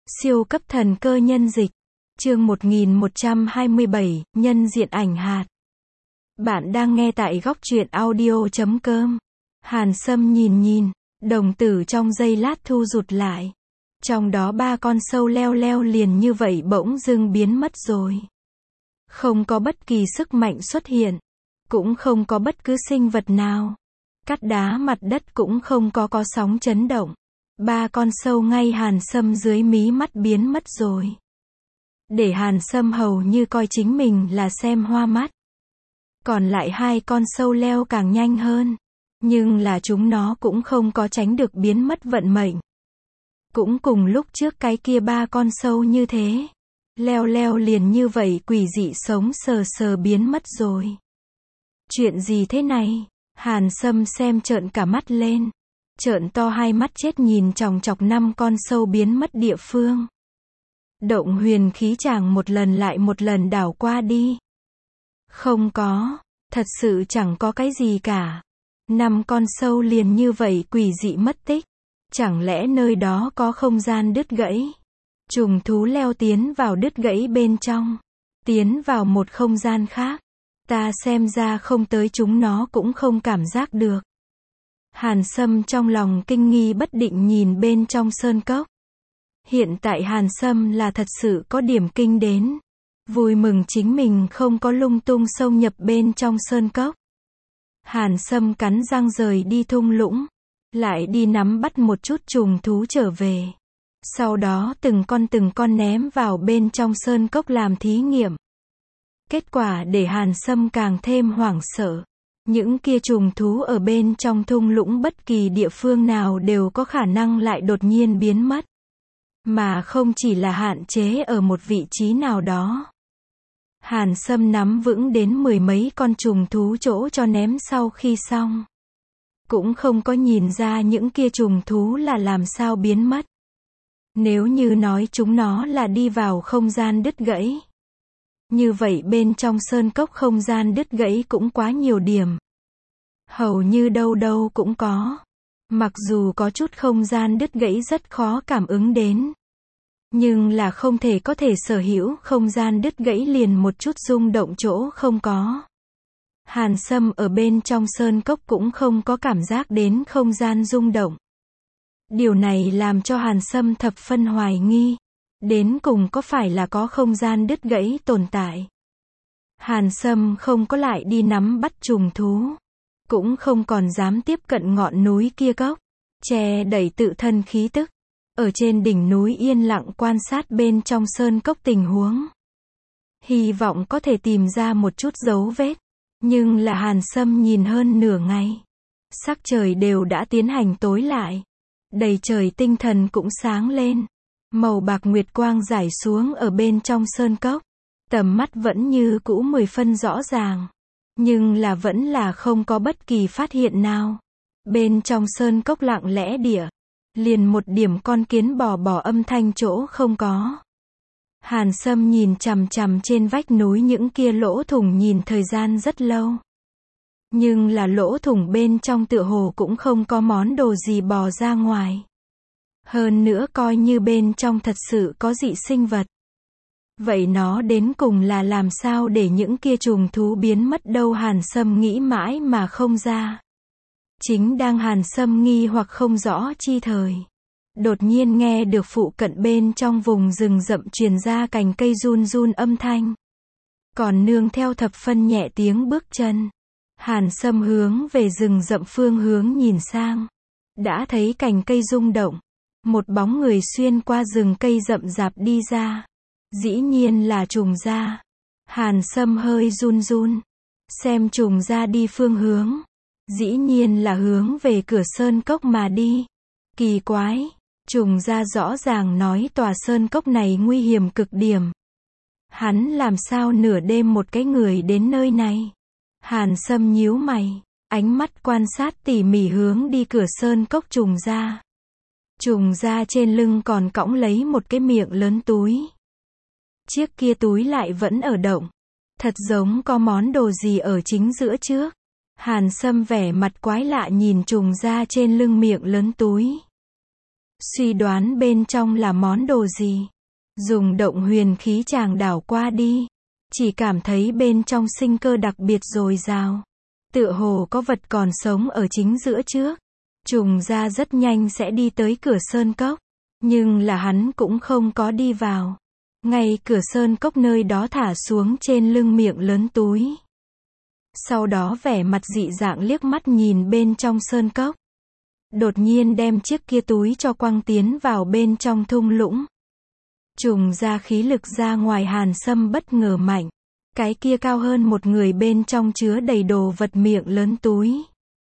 Siêu cấp thần cơ nhân dịch. Chương 1127, nhân diện ảnh hạt. Bạn đang nghe tại góc truyện audio.com. Hàn Sâm nhìn, đồng tử trong giây lát thu rụt lại. Trong đó 3 con sâu leo leo liền như vậy bỗng dưng biến mất rồi. Không có bất kỳ sức mạnh xuất hiện. Cũng không có bất cứ sinh vật nào. Cát đá mặt đất cũng không có sóng chấn động. 3 con sâu ngay Hàn Sâm dưới mí mắt biến mất rồi. Để Hàn Sâm hầu như coi chính mình là xem hoa mắt. Còn lại 2 con sâu leo càng nhanh hơn. Nhưng là chúng nó cũng không có tránh được biến mất vận mệnh. Cũng cùng lúc trước cái kia 3 con sâu như thế. Leo leo liền như vậy quỷ dị sống sờ sờ biến mất rồi. Chuyện gì thế này? Hàn Sâm xem trợn cả mắt lên. Trợn to hai mắt chết nhìn chòng chọc 5 con sâu biến mất địa phương. Động huyền khí chàng một lần lại một lần đảo qua đi. Không có, thật sự chẳng có cái gì cả. 5 con sâu liền như vậy quỷ dị mất tích. Chẳng lẽ nơi đó có không gian đứt gãy? Trùng thú leo tiến vào đứt gãy bên trong. Tiến vào một không gian khác. Ta xem ra không tới chúng nó cũng không cảm giác được. Hàn Sâm trong lòng kinh nghi bất định nhìn bên trong sơn cốc. Hiện tại Hàn Sâm là thật sự có điểm kinh đến. Vui mừng chính mình không có lung tung xông nhập bên trong sơn cốc. Hàn Sâm cắn răng rời đi thung lũng. Lại đi nắm bắt một chút trùng thú trở về. Sau đó từng con ném vào bên trong sơn cốc làm thí nghiệm. Kết quả để Hàn Sâm càng thêm hoảng sợ. Những kia trùng thú ở bên trong thung lũng bất kỳ địa phương nào đều có khả năng lại đột nhiên biến mất. Mà không chỉ là hạn chế ở một vị trí nào đó. Hàn Sâm nắm vững đến 10 mấy con trùng thú chỗ cho ném sau khi xong. Cũng không có nhìn ra những kia trùng thú là làm sao biến mất. Nếu như nói chúng nó là đi vào không gian đứt gãy. Như vậy bên trong sơn cốc không gian đứt gãy cũng quá nhiều điểm. Hầu như đâu đâu cũng có. Mặc dù có chút không gian đứt gãy rất khó cảm ứng đến. Nhưng là không thể có thể sở hữu không gian đứt gãy liền một chút rung động chỗ không có. Hàn Sâm ở bên trong sơn cốc cũng không có cảm giác đến không gian rung động. Điều này làm cho Hàn Sâm thập phân hoài nghi. Đến cùng có phải là có không gian đứt gãy tồn tại. Hàn Sâm không có lại đi nắm bắt trùng thú. Cũng không còn dám tiếp cận ngọn núi kia gốc. Che đẩy tự thân khí tức. Ở trên đỉnh núi yên lặng quan sát bên trong sơn cốc tình huống. Hy vọng có thể tìm ra một chút dấu vết. Nhưng là Hàn Sâm nhìn hơn nửa ngày. Sắc trời đều đã tiến hành tối lại. Đầy trời tinh thần cũng sáng lên. Màu bạc nguyệt quang rải xuống ở bên trong sơn cốc. Tầm mắt vẫn như cũ 10 phân rõ ràng. Nhưng là vẫn là không có bất kỳ phát hiện nào. Bên trong sơn cốc lặng lẽ địa. Liền một điểm con kiến bò âm thanh chỗ không có. Hàn Sâm nhìn chằm chằm trên vách núi những kia lỗ thủng nhìn thời gian rất lâu. Nhưng là lỗ thủng bên trong tựa hồ cũng không có món đồ gì bò ra ngoài. Hơn nữa coi như bên trong thật sự có dị sinh vật. Vậy nó đến cùng là làm sao để những kia trùng thú biến mất đâu Hàn Sâm nghĩ mãi mà không ra. Chính đang Hàn Sâm nghi hoặc không rõ chi thời. Đột nhiên nghe được phụ cận bên trong vùng rừng rậm truyền ra cành cây run run âm thanh. Còn nương theo thập phân nhẹ tiếng bước chân. Hàn Sâm hướng về rừng rậm phương hướng nhìn sang. Đã thấy cành cây rung động. Một bóng người xuyên qua rừng cây rậm rạp đi ra. Dĩ nhiên là trùng gia. Hàn Sâm hơi run run. Xem trùng gia đi phương hướng. Dĩ nhiên là hướng về cửa sơn cốc mà đi. Kỳ quái. Trùng gia rõ ràng nói tòa sơn cốc này nguy hiểm cực điểm. Hắn làm sao nửa đêm một cái người đến nơi này. Hàn Sâm nhíu mày. Ánh mắt quan sát tỉ mỉ hướng đi cửa sơn cốc trùng gia. Trùng gia trên lưng còn cõng lấy một cái miệng lớn túi. Chiếc kia túi lại vẫn ở động. Thật giống có món đồ gì ở chính giữa trước. Hàn Sâm vẻ mặt quái lạ nhìn trùng gia trên lưng miệng lớn túi. suy đoán bên trong là món đồ gì. Dùng động huyền khí chàng đảo qua đi, chỉ cảm thấy bên trong sinh cơ đặc biệt dồi dào. Tựa hồ có vật còn sống ở chính giữa trước. Trùng ra rất nhanh sẽ đi tới cửa sơn cốc, nhưng là hắn cũng không có đi vào. Ngay cửa sơn cốc nơi đó thả xuống trên lưng miệng lớn túi. Sau đó vẻ mặt dị dạng liếc mắt nhìn bên trong sơn cốc. Đột nhiên đem chiếc kia túi cho quăng tiến vào bên trong thung lũng. Trùng ra khí lực ra ngoài Hàn Sâm bất ngờ mạnh. Cái kia cao hơn một người bên trong chứa đầy đồ vật miệng lớn túi.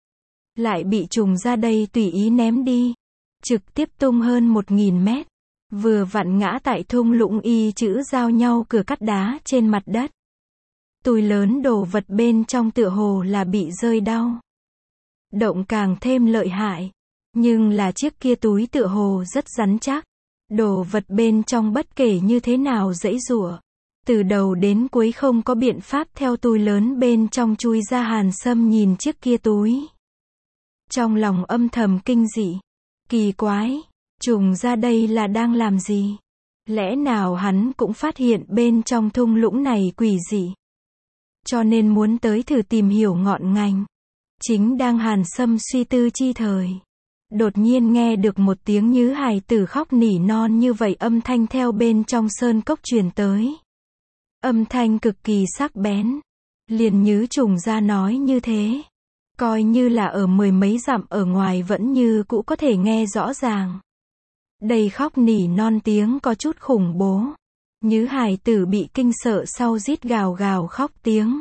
Lại bị trùng ra đây tùy ý ném đi. Trực tiếp tung hơn 1000 mét. Vừa vặn ngã tại thung lũng y chữ giao nhau cửa cắt đá trên mặt đất. Túi lớn đồ vật bên trong tựa hồ là bị rơi đau. Động càng thêm lợi hại. Nhưng là chiếc kia túi tựa hồ rất rắn chắc. Đồ vật bên trong bất kể như thế nào giãy giụa. Từ đầu đến cuối không có biện pháp theo túi lớn bên trong chui ra. Hàn Sâm nhìn chiếc kia túi. Trong lòng âm thầm kinh dị. Kỳ quái. Trùng ra đây là đang làm gì? Lẽ nào hắn cũng phát hiện bên trong thung lũng này quỷ dị? Cho nên muốn tới thử tìm hiểu ngọn ngành. Chính đang Hàn Sâm suy tư chi thời. Đột nhiên nghe được một tiếng như hài tử khóc nỉ non như vậy âm thanh theo bên trong sơn cốc truyền tới. Âm thanh cực kỳ sắc bén. Liền như trùng ra nói như thế. Coi như là ở 10 mấy dặm ở ngoài vẫn như cũ có thể nghe rõ ràng. Đây khóc nỉ non tiếng có chút khủng bố. Như hài tử bị kinh sợ sau rít gào gào khóc tiếng.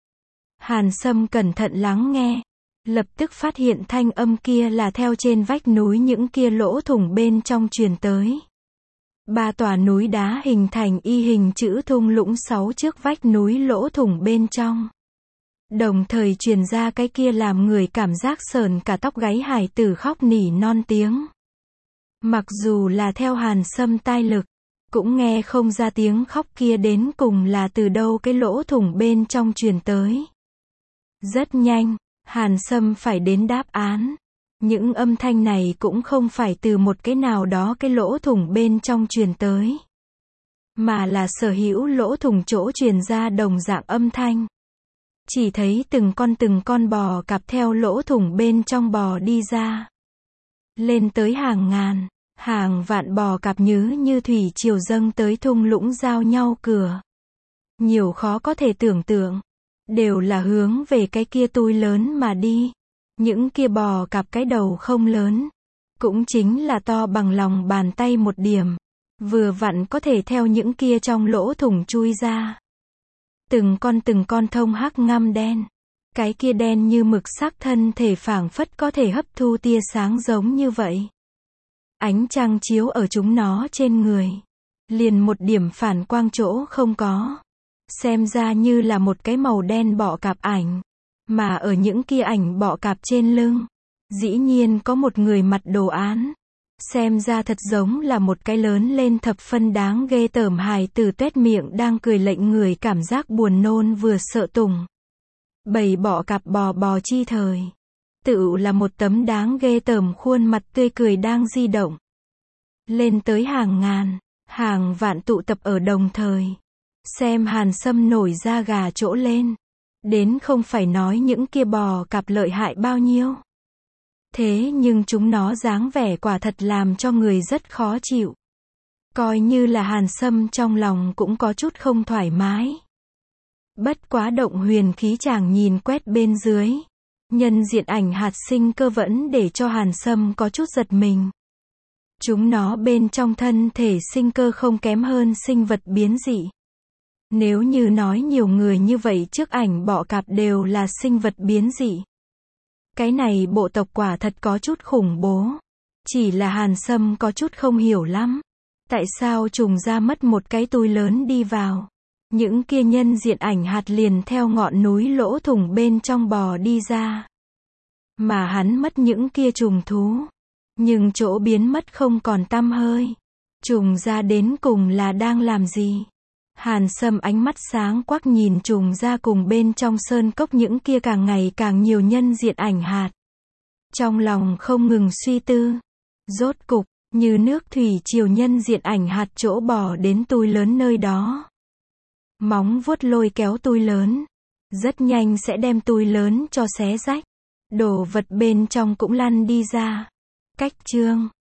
Hàn Sâm cẩn thận lắng nghe. Lập tức phát hiện thanh âm kia là theo trên vách núi những kia lỗ thủng bên trong truyền tới. 3 tòa núi đá hình thành y hình chữ thung lũng 6 trước vách núi lỗ thủng bên trong. Đồng thời truyền ra cái kia làm người cảm giác sờn cả tóc gáy hài tử khóc nỉ non tiếng. Mặc dù là theo Hàn Sâm tai lực, cũng nghe không ra tiếng khóc kia đến cùng là từ đâu cái lỗ thủng bên trong truyền tới. Rất nhanh, Hàn Sâm phải đến đáp án. Những âm thanh này cũng không phải từ một cái nào đó cái lỗ thủng bên trong truyền tới. Mà là sở hữu lỗ thủng chỗ truyền ra đồng dạng âm thanh. Chỉ thấy từng con bò cạp theo lỗ thủng bên trong bò đi ra. Lên tới hàng ngàn, hàng vạn bò cạp như thủy triều dâng tới thung lũng giao nhau cửa. Nhiều khó có thể tưởng tượng. Đều là hướng về cái kia túi lớn mà đi. Những kia bò cạp cái đầu không lớn. Cũng chính là to bằng lòng bàn tay một điểm. Vừa vặn có thể theo những kia trong lỗ thủng chui ra. Từng con thông hắc ngăm đen. Cái kia đen như mực sắc thân thể phảng phất có thể hấp thu tia sáng giống như vậy. Ánh trăng chiếu ở chúng nó trên người. Liền một điểm phản quang chỗ không có. Xem ra như là một cái màu đen bọ cạp ảnh. Mà ở những kia ảnh bọ cạp trên lưng. Dĩ nhiên có một người mặt đồ án. Xem ra thật giống là một cái lớn lên thập phân đáng ghê tởm hài tử tuét miệng đang cười lệnh người cảm giác buồn nôn vừa sợ tùng. Bầy bọ cạp bò chi thời. Tự là một tấm đáng ghê tởm khuôn mặt tươi cười đang di động. Lên tới hàng ngàn, hàng vạn tụ tập ở đồng thời. Xem Hàn Sâm nổi da gà chỗ lên. Đến không phải nói những kia bò cạp lợi hại bao nhiêu. Thế nhưng chúng nó dáng vẻ quả thật làm cho người rất khó chịu. Coi như là Hàn Sâm trong lòng cũng có chút không thoải mái. Bất quá động huyền khí chàng nhìn quét bên dưới. Nhân diện ảnh hạt sinh cơ vẫn để cho Hàn Sâm có chút giật mình. Chúng nó bên trong thân thể sinh cơ không kém hơn sinh vật biến dị. Nếu như nói nhiều người như vậy trước ảnh bọ cạp đều là sinh vật biến dị. Cái này bộ tộc quả thật có chút khủng bố. Chỉ là Hàn Sâm có chút không hiểu lắm. Tại sao trùng ra mất một cái túi lớn đi vào. Những kia nhân diện ảnh hạt liền theo ngọn núi lỗ thủng bên trong bò đi ra. Mà hắn mất những kia trùng thú. Nhưng chỗ biến mất không còn tăm hơi. Trùng ra đến cùng là đang làm gì? Hàn Sâm ánh mắt sáng quắc nhìn trùng ra cùng bên trong sơn cốc những kia càng ngày càng nhiều nhân diện ảnh hạt. Trong lòng không ngừng suy tư. Rốt cục, Như nước thủy triều nhân diện ảnh hạt chỗ bỏ đến tui lớn nơi đó. Móng vuốt lôi kéo tui lớn. Rất nhanh sẽ đem tui lớn cho xé rách. Đồ vật bên trong cũng lăn đi ra. Cách chương